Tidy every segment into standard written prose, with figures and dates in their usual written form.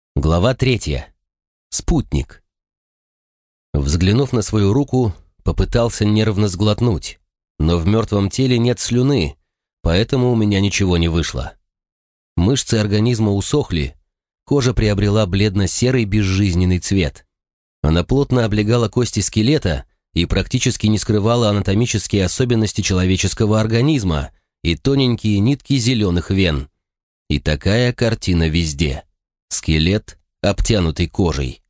Глава 3. Спутник. Взглянув на свою руку, попытался нервно сглотнуть, но в мертвом теле нет слюны, поэтому у меня ничего не вышло. Мышцы организма усохли, кожа приобрела бледно-серый безжизненный цвет. Она плотно облегала кости скелета и практически не скрывала анатомические особенности человеческого организма и тоненькие нитки зеленых вен. И такая картина везде. Скелет, обтянутый кожей.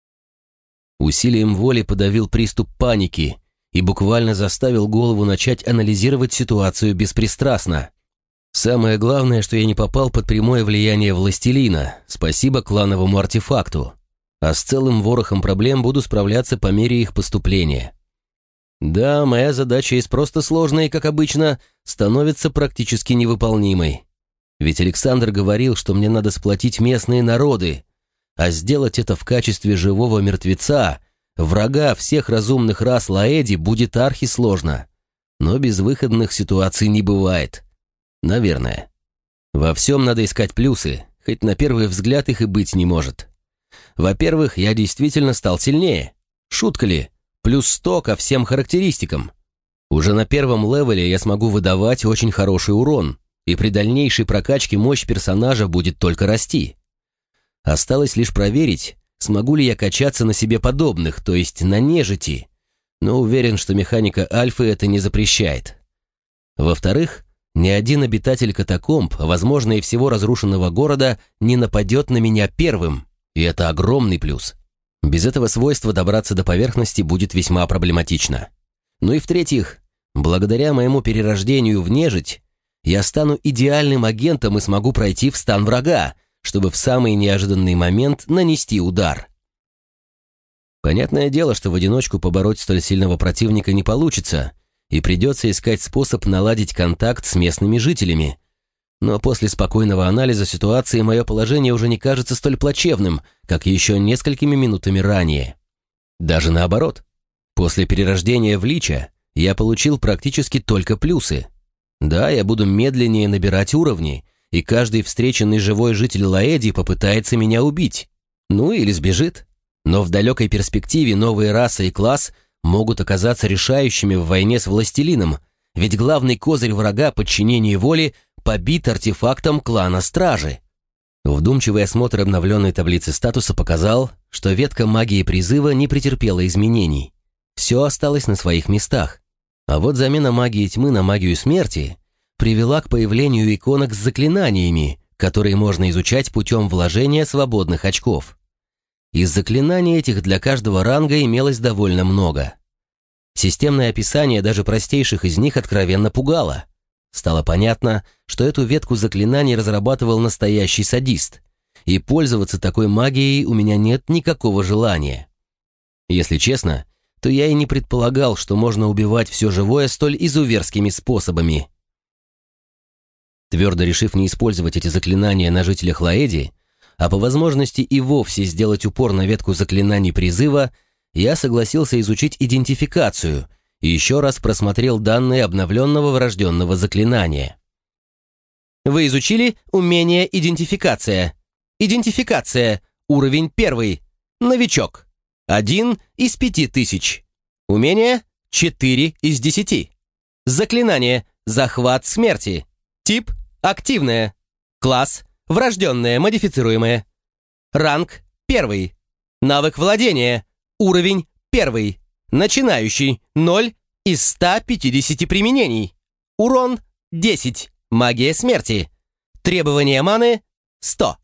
Усилием воли подавил приступ паники и буквально заставил голову начать анализировать ситуацию беспристрастно. Самое главное, что я не попал под прямое влияние властелина, спасибо клановому артефакту, а с целым ворохом проблем буду справляться по мере их поступления. Да, моя задача из просто сложной, как обычно, становится практически невыполнимой. Ведь Александр говорил, что мне надо сплотить местные народы, а сделать это в качестве живого мертвеца, врага всех разумных рас Лаэди, будет архисложно. Но безвыходных ситуаций не бывает. Наверное. Во всем надо искать плюсы, хоть на первый взгляд их и быть не может. Во-первых, я действительно стал сильнее. Шутка ли? Плюс 100 ко всем характеристикам. Уже на первом левеле я смогу выдавать очень хороший урон, и при дальнейшей прокачке мощь персонажа будет только расти. Осталось лишь проверить, смогу ли я качаться на себе подобных, то есть на нежити, но уверен, что механика Альфы это не запрещает. Во-вторых, ни один обитатель катакомб, возможно и всего разрушенного города, не нападет на меня первым, и это огромный плюс. Без этого свойства добраться до поверхности будет весьма проблематично. Ну и в-третьих, благодаря моему перерождению в нежить, я стану идеальным агентом и смогу пройти в стан врага, чтобы в самый неожиданный момент нанести удар. Понятное дело, что в одиночку побороть столь сильного противника не получится, и придется искать способ наладить контакт с местными жителями. Но после спокойного анализа ситуации мое положение уже не кажется столь плачевным, как еще несколькими минутами ранее. Даже наоборот. После перерождения в Лича я получил практически только плюсы. Да, я буду медленнее набирать уровни, и каждый встреченный живой житель Лаэди попытается меня убить. Ну или сбежит. Но в далекой перспективе новые расы и класс могут оказаться решающими в войне с властелином, ведь главный козырь врага подчинения воли побит артефактом клана Стражи. Вдумчивый осмотр обновленной таблицы статуса показал, что ветка магии призыва не претерпела изменений. Все осталось на своих местах. А вот замена магии тьмы на магию смерти привела к появлению иконок с заклинаниями, которые можно изучать путем вложения свободных очков. Из заклинаний этих для каждого ранга имелось довольно много. Системное описание даже простейших из них откровенно пугало. Стало понятно, что эту ветку заклинаний разрабатывал настоящий садист, и пользоваться такой магией у меня нет никакого желания. Если честно, то я и не предполагал, что можно убивать все живое столь изуверскими способами. Твердо решив не использовать эти заклинания на жителях Лаэди, а по возможности и вовсе сделать упор на ветку заклинаний призыва, я согласился изучить идентификацию и еще раз просмотрел данные обновленного врожденного заклинания. Вы изучили умение идентификация. Идентификация. Уровень 1. Новичок. 1 из 5000. Умение 4 из 10. Заклинание захват смерти. Тип активное. Класс врожденное модифицируемое. Ранг 1. Навык владения. Уровень 1. Начинающий 0 из 150 применений. Урон 10. Магия смерти. Требование маны 100.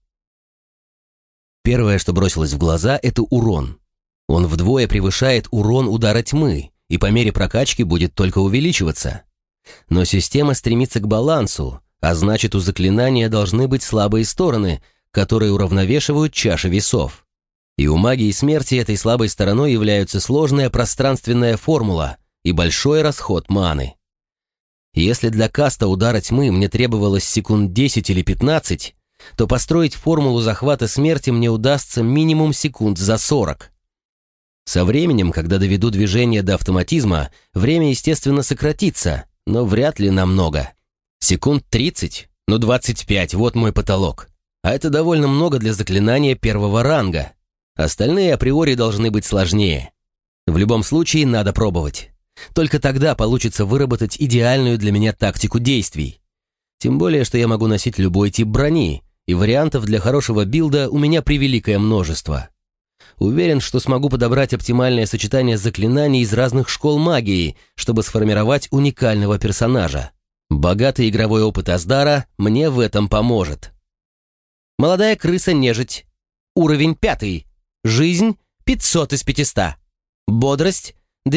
Первое, что бросилось в глаза, это урон. Он вдвое превышает урон удара тьмы, и по мере прокачки будет только увеличиваться. Но система стремится к балансу, а значит, у заклинания должны быть слабые стороны, которые уравновешивают чаши весов. И у магии смерти этой слабой стороной является сложная пространственная формула и большой расход маны. Если для каста удара тьмы мне требовалось секунд 10 или 15, то построить формулу захвата смерти мне удастся минимум секунд за 40. Со временем, когда доведу движение до автоматизма, время, естественно, сократится, но вряд ли намного. Секунд 30, 25, вот мой потолок. а это довольно много для заклинания первого ранга. Остальные априори должны быть сложнее. В любом случае надо пробовать. Только тогда получится выработать идеальную для меня тактику действий. Тем более, что я могу носить любой тип брони, и вариантов для хорошего билда у меня превеликое множество. Уверен, что смогу подобрать оптимальное сочетание заклинаний из разных школ магии, чтобы сформировать уникального персонажа. Богатый игровой опыт Аздара мне в этом поможет. Молодая крыса-нежить. Уровень 5. Жизнь 500 из 500. Бодрость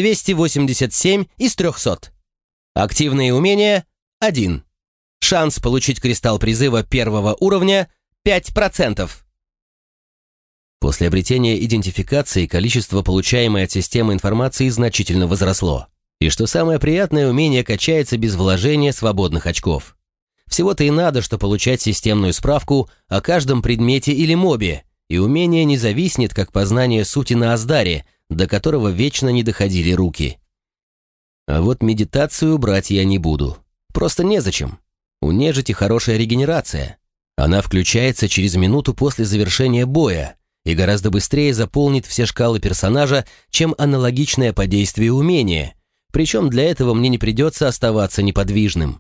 287 из 300. Активные умения 1. Шанс получить кристалл призыва первого уровня 5%. После обретения идентификации количество получаемой от системы информации значительно возросло. И что самое приятное, умение качается без вложения свободных очков. Всего-то и надо, что получать системную справку о каждом предмете или мобе, и умение не зависнет, как познание сути на Аздаре, до которого вечно не доходили руки. А вот медитацию брать я не буду. Просто незачем. У нежити хорошая регенерация. Она включается через минуту после завершения боя и гораздо быстрее заполнит все шкалы персонажа, чем аналогичное по действию умение, причем для этого мне не придется оставаться неподвижным.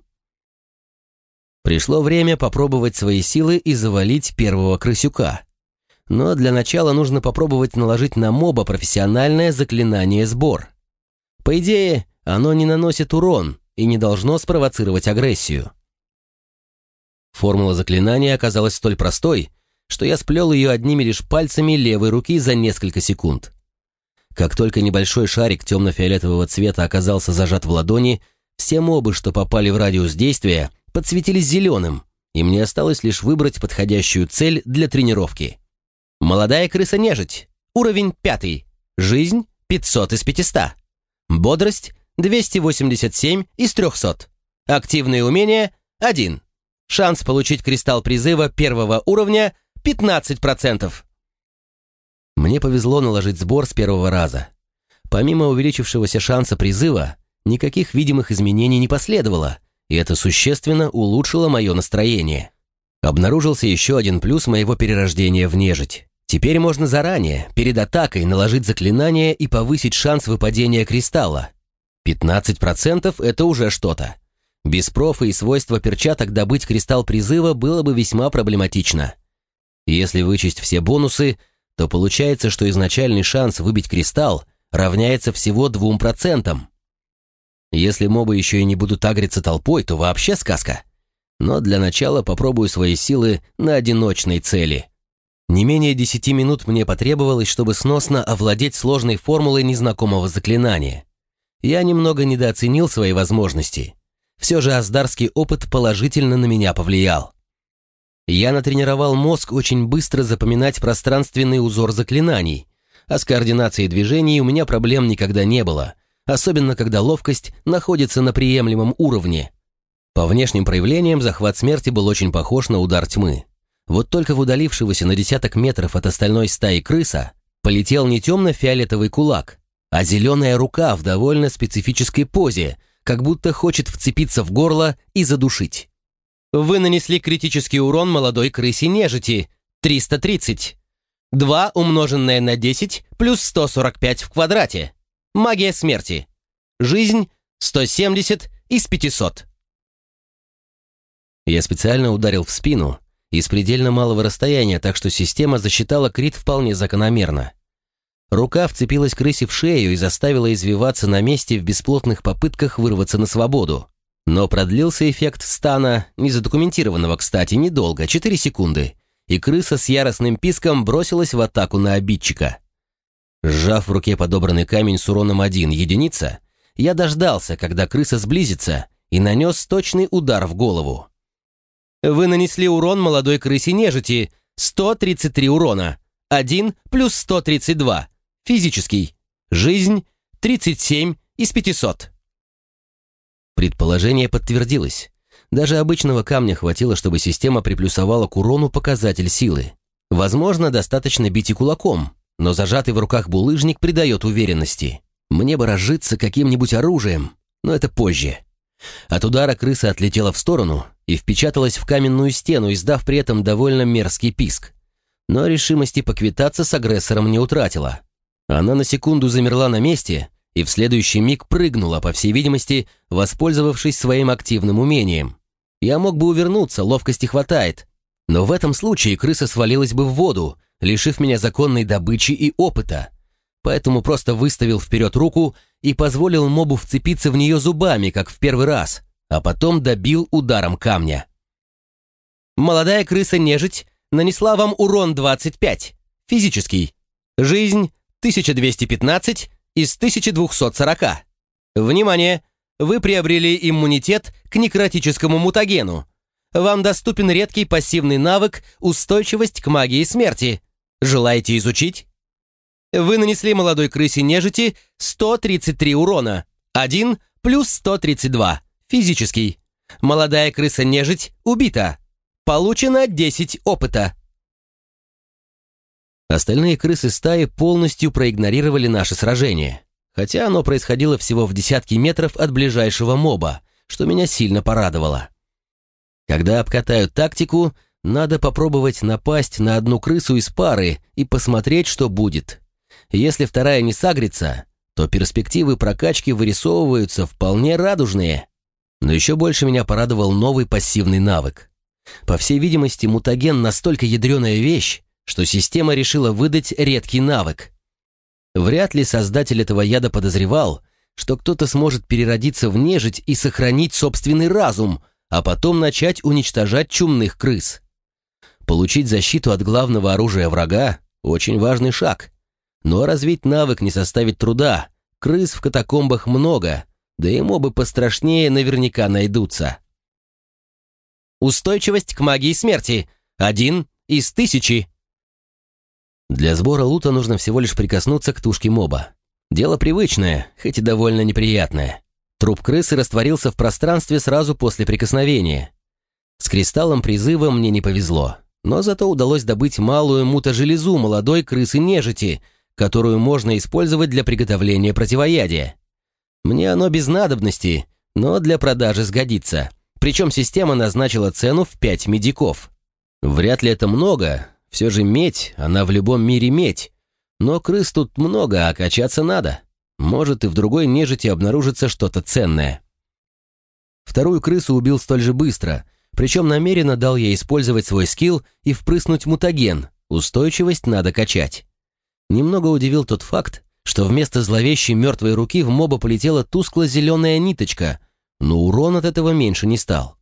Пришло время попробовать свои силы и завалить первого крысюка. Но для начала нужно попробовать наложить на моба профессиональное заклинание «Сбор». По идее, оно не наносит урон и не должно спровоцировать агрессию. Формула заклинания оказалась столь простой, что я сплел ее одними лишь пальцами левой руки за несколько секунд. Как только небольшой шарик темно-фиолетового цвета оказался зажат в ладони, все мобы, что попали в радиус действия, подсветились зеленым, и мне осталось лишь выбрать подходящую цель для тренировки. Молодая крыса-нежить. Уровень 5. Жизнь 500 из 500. Бодрость 287 из 300. Активные умения 1. Шанс получить кристалл призыва первого уровня 15%. Мне повезло наложить сбор с первого раза. Помимо увеличившегося шанса призыва, никаких видимых изменений не последовало, и это существенно улучшило мое настроение. Обнаружился еще один плюс моего перерождения в нежить. Теперь можно заранее, перед атакой, наложить заклинание и повысить шанс выпадения кристалла. 15% — это уже что-то. Без профа и свойства перчаток добыть кристалл призыва было бы весьма проблематично. Если вычесть все бонусы, то получается, что изначальный шанс выбить кристалл равняется всего 2%. Если мобы еще и не будут агриться толпой, то вообще сказка. Но для начала попробую свои силы на одиночной цели. Не менее 10 минут мне потребовалось, чтобы сносно овладеть сложной формулой незнакомого заклинания. Я немного недооценил свои возможности. Все же аздарский опыт положительно на меня повлиял. Я натренировал мозг очень быстро запоминать пространственный узор заклинаний, а с координацией движений у меня проблем никогда не было, особенно когда ловкость находится на приемлемом уровне. По внешним проявлениям захват смерти был очень похож на удар тьмы. Вот только в удалившегося на десяток метров от остальной стаи крыса полетел не темно-фиолетовый кулак, а зеленая рука в довольно специфической позе, как будто хочет вцепиться в горло и задушить. Вы нанесли критический урон молодой крысе-нежити 330. 2 умноженное на 10 плюс 145 в квадрате. Магия смерти. Жизнь 170 из 500. Я специально ударил в спину из предельно малого расстояния, так что система засчитала крит вполне закономерно. Рука вцепилась крысе в шею и заставила извиваться на месте в бесплотных попытках вырваться на свободу. Но продлился эффект стана, незадокументированного, кстати, недолго, 4 секунды, и крыса с яростным писком бросилась в атаку на обидчика. Сжав в руке подобранный камень с уроном 1 единица, я дождался, когда крыса сблизится, и нанес точный удар в голову. Вы нанесли урон молодой крысе-нежити 133 урона, 1 плюс 132, физический, жизнь 37 из 500. Предположение подтвердилось. Даже обычного камня хватило, чтобы система приплюсовала к урону показатель силы. Возможно, достаточно бить и кулаком, но зажатый в руках булыжник придает уверенности. Мне бы разжиться каким-нибудь оружием, но это позже. От удара крыса отлетела в сторону, и впечаталась в каменную стену, издав при этом довольно мерзкий писк. Но решимости поквитаться с агрессором не утратила. Она на секунду замерла на месте и в следующий миг прыгнула, по всей видимости, воспользовавшись своим активным умением. Я мог бы увернуться, ловкости хватает, но в этом случае крыса свалилась бы в воду, лишив меня законной добычи и опыта. Поэтому просто выставил вперед руку и позволил мобу вцепиться в нее зубами, как в первый раз, а потом добил ударом камня. Молодая крыса-нежить нанесла вам урон 25, физический. Жизнь 1215 из 1240. Внимание! Вы приобрели иммунитет к некротическому мутагену. Вам доступен редкий пассивный навык «Устойчивость к магии смерти». Желаете изучить? Вы нанесли молодой крысе-нежити 133 урона. 1 плюс 132. Физический. Молодая крыса-нежить убита. Получено 10 опыта. Остальные крысы стаи полностью проигнорировали наше сражение, хотя оно происходило всего в десятки метров от ближайшего моба, что меня сильно порадовало. Когда обкатают тактику, надо попробовать напасть на одну крысу из пары и посмотреть, что будет. Если вторая не сагрится, то перспективы прокачки вырисовываются вполне радужные. Но еще больше меня порадовал новый пассивный навык. По всей видимости, мутаген настолько ядреная вещь, что система решила выдать редкий навык. Вряд ли создатель этого яда подозревал, что кто-то сможет переродиться в нежить и сохранить собственный разум, а потом начать уничтожать чумных крыс. Получить защиту от главного оружия врага – очень важный шаг. Но развить навык не составит труда, крыс в катакомбах много, да и мобы пострашнее наверняка найдутся. Устойчивость к магии смерти – 1 из 1000. Для сбора лута нужно всего лишь прикоснуться к тушке моба. Дело привычное, хоть и довольно неприятное. Труп крысы растворился в пространстве сразу после прикосновения. С кристаллом призыва мне не повезло, но зато удалось добыть малую мутажелезу молодой крысы-нежити, которую можно использовать для приготовления противоядия. Мне оно без надобности, но для продажи сгодится. Причем система назначила цену в 5 медиков. Вряд ли это много, все же медь, она в любом мире медь. Но крыс тут много, а качаться надо. Может, и в другой нежити обнаружится что-то ценное. Вторую крысу убил столь же быстро, причем намеренно дал ей использовать свой скилл и впрыснуть мутаген. Устойчивость надо качать. Немного удивил тот факт, что вместо зловещей мертвой руки в моба полетела тускло-зеленая ниточка, но урон от этого меньше не стал.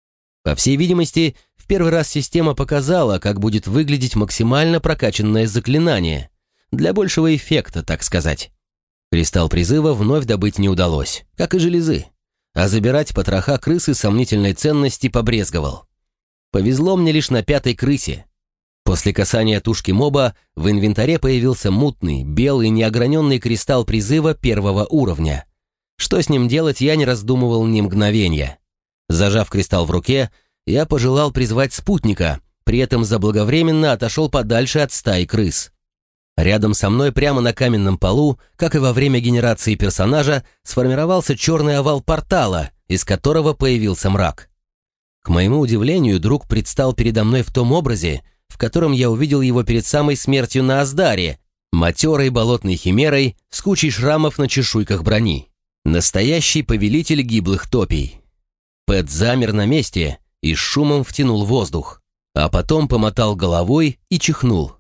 По всей видимости, в первый раз система показала, как будет выглядеть максимально прокачанное заклинание. Для большего эффекта, так сказать. Кристалл призыва вновь добыть не удалось, как и железы. А забирать потроха крысы сомнительной ценности побрезговал. Повезло мне лишь на 5-й крысе. После касания тушки моба в инвентаре появился мутный, белый, неограненный кристалл призыва 1-го уровня. Что с ним делать, я не раздумывал ни мгновенья. Зажав кристалл в руке, я пожелал призвать спутника, при этом заблаговременно отошел подальше от стаи крыс. Рядом со мной, прямо на каменном полу, как и во время генерации персонажа, сформировался черный овал портала, из которого появился мрак. К моему удивлению, друг предстал передо мной в том образе, в котором я увидел его перед самой смертью на Аздаре, матерой болотной химерой с кучей шрамов на чешуйках брони. Настоящий повелитель гиблых топий. Пэт замер на месте и с шумом втянул воздух, а потом помотал головой и чихнул.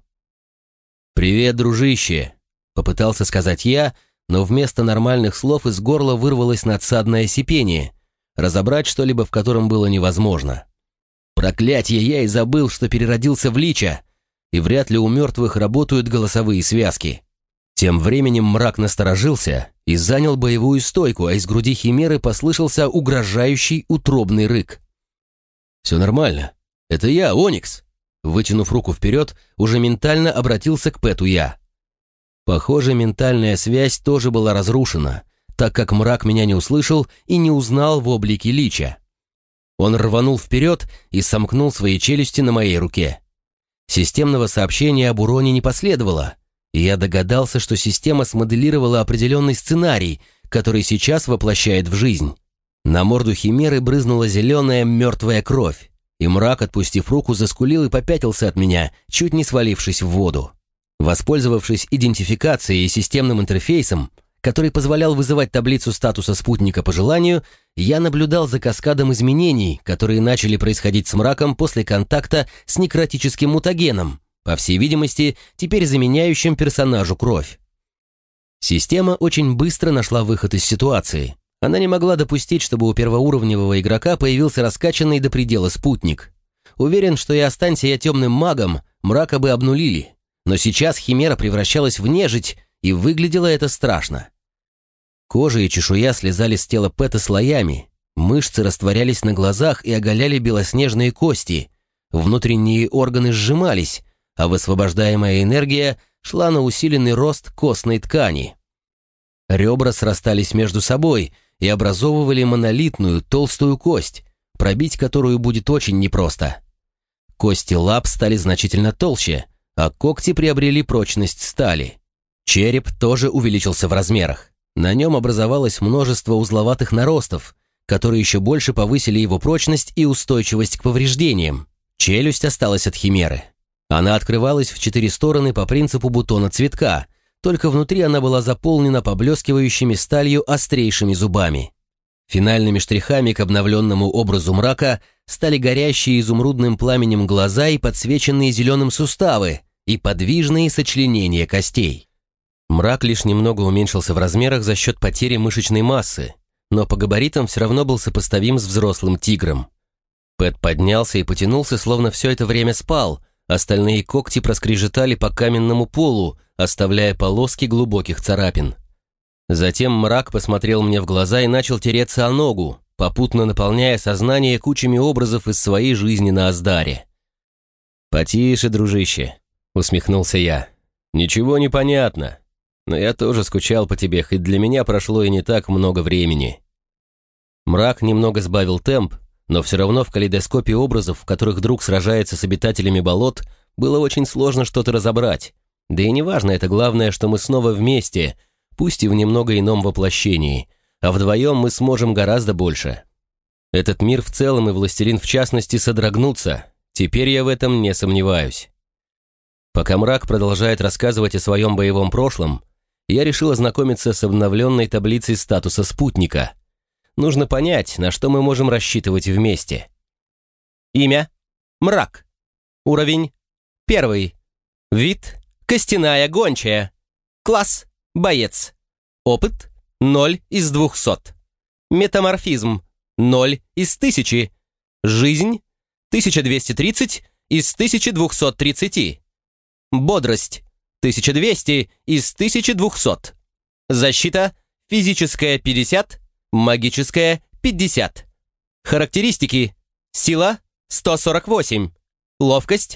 «Привет, дружище!» — попытался сказать я, но вместо нормальных слов из горла вырвалось надсадное сипение, разобрать что-либо в котором было невозможно. Проклятье, я и забыл, что переродился в лича, и вряд ли у мертвых работают голосовые связки. Тем временем мрак насторожился и занял боевую стойку, а из груди химеры послышался угрожающий утробный рык. «Все нормально. Это я, Оникс!» Вытянув руку вперед, уже ментально обратился к Пэту я. Похоже, ментальная связь тоже была разрушена, так как мрак меня не услышал и не узнал в облике лича. Он рванул вперед и сомкнул свои челюсти на моей руке. Системного сообщения об уроне не последовало, и я догадался, что система смоделировала определенный сценарий, который сейчас воплощает в жизнь. На морду химеры брызнула зеленая мертвая кровь, и мрак, отпустив руку, заскулил и попятился от меня, чуть не свалившись в воду. Воспользовавшись идентификацией и системным интерфейсом, который позволял вызывать таблицу статуса спутника по желанию, я наблюдал за каскадом изменений, которые начали происходить с мраком после контакта с некротическим мутагеном, по всей видимости, теперь заменяющим персонажу кровь. Система очень быстро нашла выход из ситуации. Она не могла допустить, чтобы у первоуровневого игрока появился раскачанный до предела спутник. Уверен, что и останься я темным магом, мрака бы обнулили. Но сейчас химера превращалась в нежить, и выглядело это страшно. Кожа и чешуя слезали с тела Пэта слоями, мышцы растворялись на глазах и оголяли белоснежные кости, внутренние органы сжимались, а высвобождаемая энергия шла на усиленный рост костной ткани. Ребра срастались между собой и образовывали монолитную толстую кость, пробить которую будет очень непросто. Кости лап стали значительно толще, а когти приобрели прочность стали. Череп тоже увеличился в размерах. На нем образовалось множество узловатых наростов, которые еще больше повысили его прочность и устойчивость к повреждениям. Челюсть осталась от химеры. Она открывалась в 4 стороны по принципу бутона цветка, только внутри она была заполнена поблескивающими сталью острейшими зубами. Финальными штрихами к обновленному образу мрака стали горящие изумрудным пламенем глаза и подсвеченные зеленым суставы, и подвижные сочленения костей. Мрак лишь немного уменьшился в размерах за счет потери мышечной массы, но по габаритам все равно был сопоставим с взрослым тигром. Пэт поднялся и потянулся, словно все это время спал, остальные когти проскрежетали по каменному полу, оставляя полоски глубоких царапин. Затем мрак посмотрел мне в глаза и начал тереться о ногу, попутно наполняя сознание кучами образов из своей жизни на Аздаре. «Потише, дружище», — усмехнулся я. «Ничего не понятно. Но я тоже скучал по тебе, хоть для меня прошло и не так много времени». Мрак немного сбавил темп, но все равно в калейдоскопе образов, в которых друг сражается с обитателями болот, было очень сложно что-то разобрать. Да и неважно, это главное, что мы снова вместе, пусть и в немного ином воплощении, а вдвоем мы сможем гораздо больше. Этот мир в целом и Властелин в частности содрогнутся, теперь я в этом не сомневаюсь. Пока мрак продолжает рассказывать о своем боевом прошлом, я решил ознакомиться с обновленной таблицей статуса спутника. Нужно понять, на что мы можем рассчитывать вместе. Имя – Мрак. Уровень – 1. Вид – костяная гончая. Класс – боец. Опыт – 0 из 200. Метаморфизм – 0 из 1000. Жизнь – 1230 из 1230. Бодрость – 1200 из 1200. Защита – физическая 50, магическая 50. Характеристики: сила 148, ловкость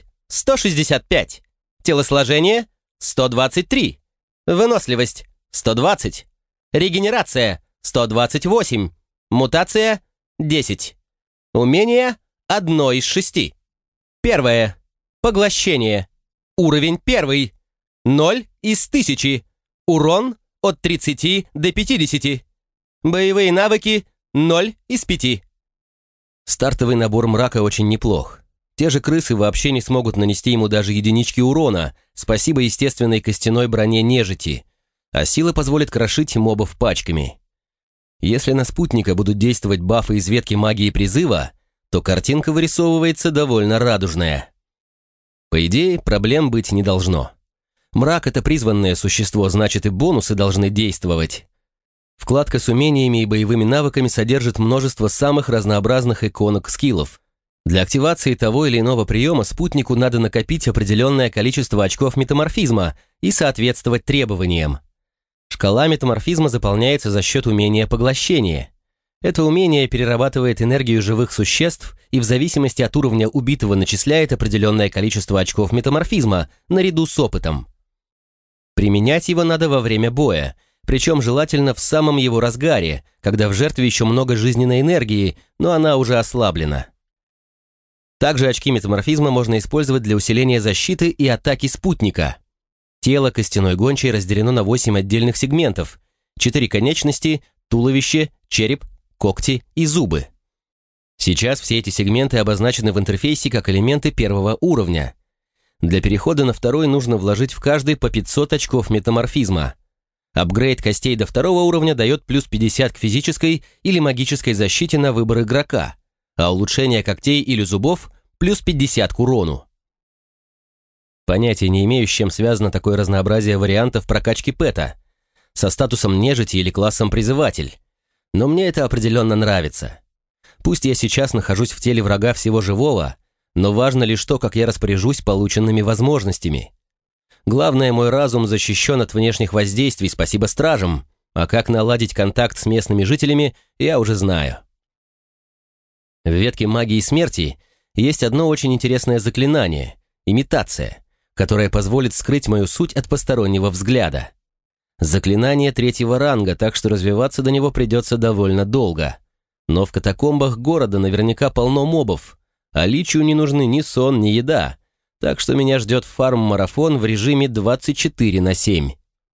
165, телосложение 123, выносливость 120, регенерация 128, мутация 10. Умение 1 из 6. Первое. Поглощение. Уровень 1. 0 из 1000. Урон от 30 до 50. Боевые навыки 0 из 5. Стартовый набор мрака очень неплох. Те же крысы вообще не смогут нанести ему даже единички урона, спасибо естественной костяной броне нежити, а сила позволит крошить мобов пачками. Если на спутника будут действовать бафы из ветки магии призыва, то картинка вырисовывается довольно радужная. По идее, проблем быть не должно. Мрак — это призванное существо, значит и бонусы должны действовать. Вкладка с умениями и боевыми навыками содержит множество самых разнообразных иконок скиллов. Для активации того или иного приема спутнику надо накопить определенное количество очков метаморфизма и соответствовать требованиям. Шкала метаморфизма заполняется за счет умения поглощения. Это умение перерабатывает энергию живых существ и в зависимости от уровня убитого начисляет определенное количество очков метаморфизма наряду с опытом. Применять его надо во время боя, причем желательно в самом его разгаре, когда в жертве еще много жизненной энергии, но она уже ослаблена. Также очки метаморфизма можно использовать для усиления защиты и атаки спутника. Тело костяной гончей разделено на 8 отдельных сегментов: 4 конечности, туловище, череп, когти и зубы. Сейчас все эти сегменты обозначены в интерфейсе как элементы первого уровня. Для перехода на второй нужно вложить в каждый по 500 очков метаморфизма. Апгрейд костей до второго уровня дает плюс 50 к физической или магической защите на выбор игрока, а улучшение когтей или зубов плюс 50 к урону. Понятия не имею, с чем связано такое разнообразие вариантов прокачки пэта, со статусом нежити или классом призыватель, но мне это определенно нравится. Пусть я сейчас нахожусь в теле врага всего живого, но важно лишь то, как я распоряжусь полученными возможностями. Главное, мой разум защищен от внешних воздействий, спасибо стражам, а как наладить контакт с местными жителями, я уже знаю. В ветке магии смерти есть одно очень интересное заклинание – имитация, которое позволит скрыть мою суть от постороннего взгляда. Заклинание 3-го ранга, так что развиваться до него придется довольно долго. Но в катакомбах города наверняка полно мобов, а личу не нужны ни сон, ни еда, так что меня ждет фарм-марафон в режиме 24/7.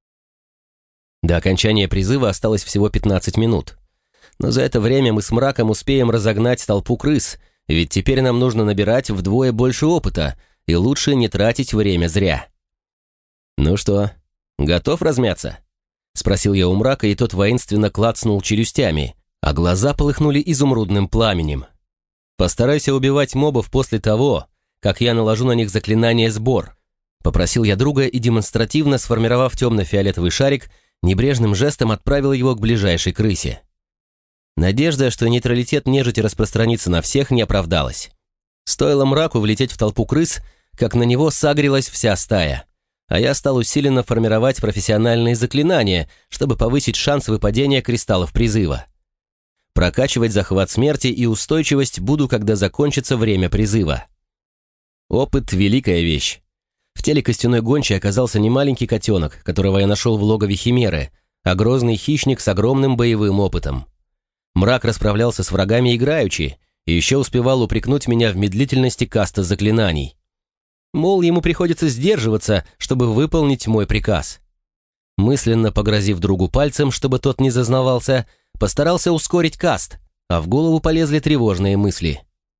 До окончания призыва осталось всего 15 минут. Но за это время мы с Мраком успеем разогнать толпу крыс, ведь теперь нам нужно набирать вдвое больше опыта, и лучше не тратить время зря. «Ну что, готов размяться?» — спросил я у Мрака, и тот воинственно клацнул челюстями, а глаза полыхнули изумрудным пламенем. «Постарайся убивать мобов после того, как я наложу на них заклинание «Сбор», — попросил я друга и, демонстративно сформировав темно-фиолетовый шарик, небрежным жестом отправил его к ближайшей крысе. Надежда, что нейтралитет нежити распространится на всех, не оправдалась. Стоило Мраку влететь в толпу крыс, как на него сагрилась вся стая, а я стал усиленно формировать профессиональные заклинания, чтобы повысить шанс выпадения кристаллов призыва. Прокачивать захват смерти и устойчивость буду, когда закончится время призыва. Опыт – великая вещь. В теле костяной гончей оказался не маленький котенок, которого я нашел в логове Химеры, а грозный хищник с огромным боевым опытом. Мрак расправлялся с врагами играючи и еще успевал упрекнуть меня в медлительности каста заклинаний. Мол, ему приходится сдерживаться, чтобы выполнить мой приказ. Мысленно погрозив другу пальцем, чтобы тот не зазнавался, постарался ускорить каст, а в голову полезли тревожные мысли.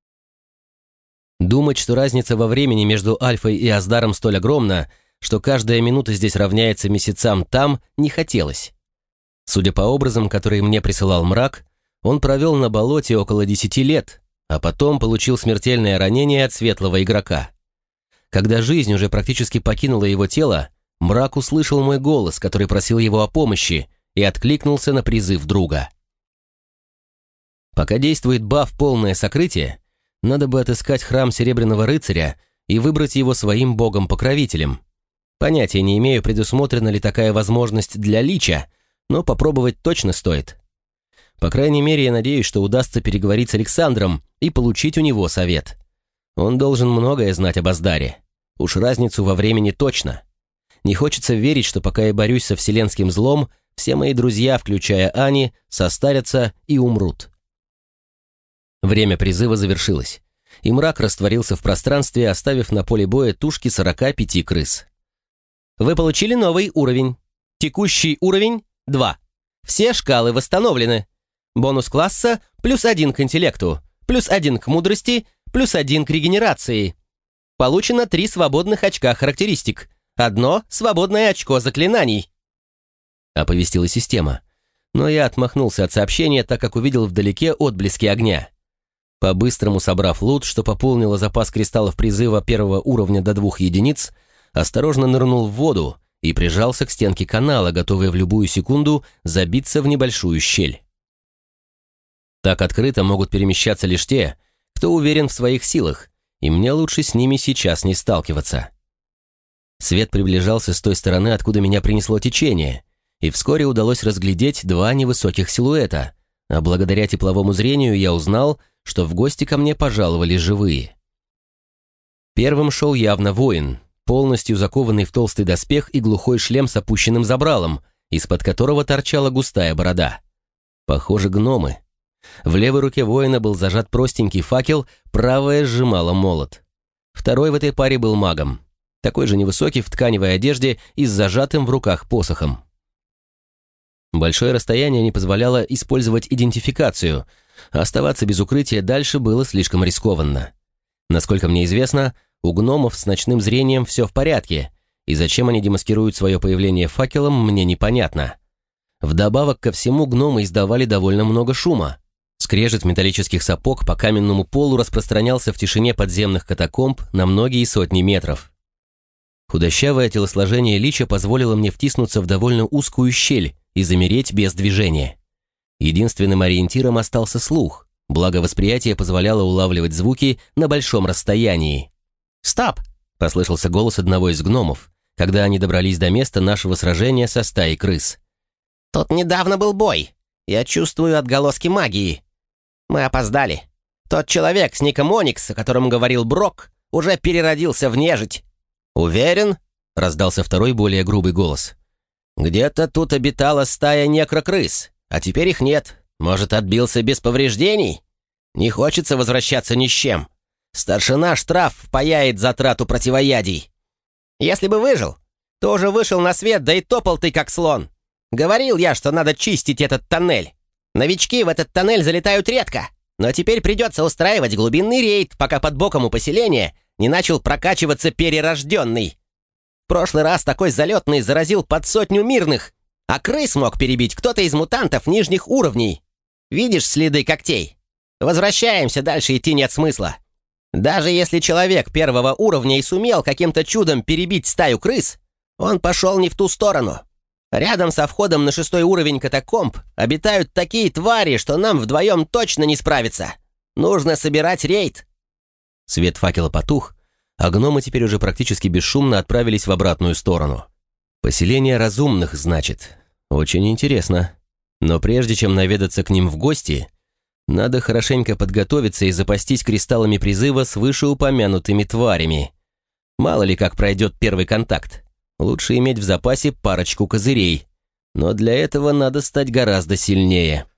Думать, что разница во времени между Альфой и Аздаром столь огромна, что каждая минута здесь равняется месяцам там, не хотелось. Судя по образам, которые мне присылал Мрак, он провел на болоте около 10 лет, а потом получил смертельное ранение от светлого игрока. Когда жизнь уже практически покинула его тело, Мрак услышал мой голос, который просил его о помощи, и откликнулся на призыв друга. Пока действует баф «Полное сокрытие», надо бы отыскать храм Серебряного Рыцаря и выбрать его своим богом-покровителем. Понятия не имею, предусмотрена ли такая возможность для лича, но попробовать точно стоит. По крайней мере, я надеюсь, что удастся переговорить с Александром и получить у него совет. Он должен многое знать об Аздаре. Уж разницу во времени точно. Не хочется верить, что пока я борюсь со вселенским злом, все мои друзья, включая Ани, состарятся и умрут. Время призыва завершилось, и Мрак растворился в пространстве, оставив на поле боя тушки 45 крыс. Вы получили новый уровень. Текущий уровень – 2. Все шкалы восстановлены. Бонус класса – +1 к интеллекту, +1 к мудрости, +1 к регенерации. Получено 3 свободных очка характеристик. 1 свободное очко заклинаний. Оповестила система. Но я отмахнулся от сообщения, так как увидел вдалеке отблески огня. По-быстрому собрав лут, что пополнило запас кристаллов призыва 1-го уровня до 2 единиц, осторожно нырнул в воду и прижался к стенке канала, готовый в любую секунду забиться в небольшую щель. Так открыто могут перемещаться лишь те, кто уверен в своих силах, и мне лучше с ними сейчас не сталкиваться. Свет приближался с той стороны, откуда меня принесло течение, и вскоре удалось разглядеть 2 невысоких силуэта, а благодаря тепловому зрению я узнал, что в гости ко мне пожаловали живые. Первым шел явно воин, полностью закованный в толстый доспех и глухой шлем с опущенным забралом, из-под которого торчала густая борода. Похоже, гномы. В левой руке воина был зажат простенький факел, правая сжимала молот. Второй в этой паре был магом, такой же невысокий в тканевой одежде и с зажатым в руках посохом. Большое расстояние не позволяло использовать идентификацию, а оставаться без укрытия дальше было слишком рискованно. Насколько мне известно, у гномов с ночным зрением все в порядке, и зачем они демаскируют свое появление факелом, мне непонятно. Вдобавок ко всему гномы издавали довольно много шума. Скрежет металлических сапог по каменному полу распространялся в тишине подземных катакомб на многие сотни метров. Худощавое телосложение лича позволило мне втиснуться в довольно узкую щель и замереть без движения. Единственным ориентиром остался слух, благо восприятие позволяло улавливать звуки на большом расстоянии. «Стоп!» — послышался голос одного из гномов, когда они добрались до места нашего сражения со стаей крыс. «Тут недавно был бой. Я чувствую отголоски магии. Мы опоздали. Тот человек с ником Оникс, о котором говорил Брок, уже переродился в нежить». «Уверен?» — раздался второй, более грубый голос. «Где-то тут обитала стая некрокрыс, а теперь их нет. Может, отбился без повреждений? Не хочется возвращаться ни с чем. Старшина штраф впаяет за трату противоядий». «Если бы выжил, то уже вышел на свет, да и топал ты как слон. Говорил я, что надо чистить этот тоннель. Новички в этот тоннель залетают редко, но теперь придется устраивать глубинный рейд, пока под боком у поселения не начал прокачиваться перерожденный. В прошлый раз такой залетный заразил под 100 мирных, а крыс мог перебить кто-то из мутантов нижних уровней. Видишь следы когтей? Возвращаемся, дальше идти нет смысла. Даже если человек первого уровня и сумел каким-то чудом перебить стаю крыс, он пошел не в ту сторону. Рядом со входом на 6-й уровень катакомб обитают такие твари, что нам вдвоем точно не справиться. Нужно собирать рейд». Свет факела потух, а гномы теперь уже практически бесшумно отправились в обратную сторону. «Поселение разумных, значит. Очень интересно. Но прежде чем наведаться к ним в гости, надо хорошенько подготовиться и запастись кристаллами призыва с вышеупомянутыми тварями. Мало ли как пройдет первый контакт. Лучше иметь в запасе парочку козырей. Но для этого надо стать гораздо сильнее».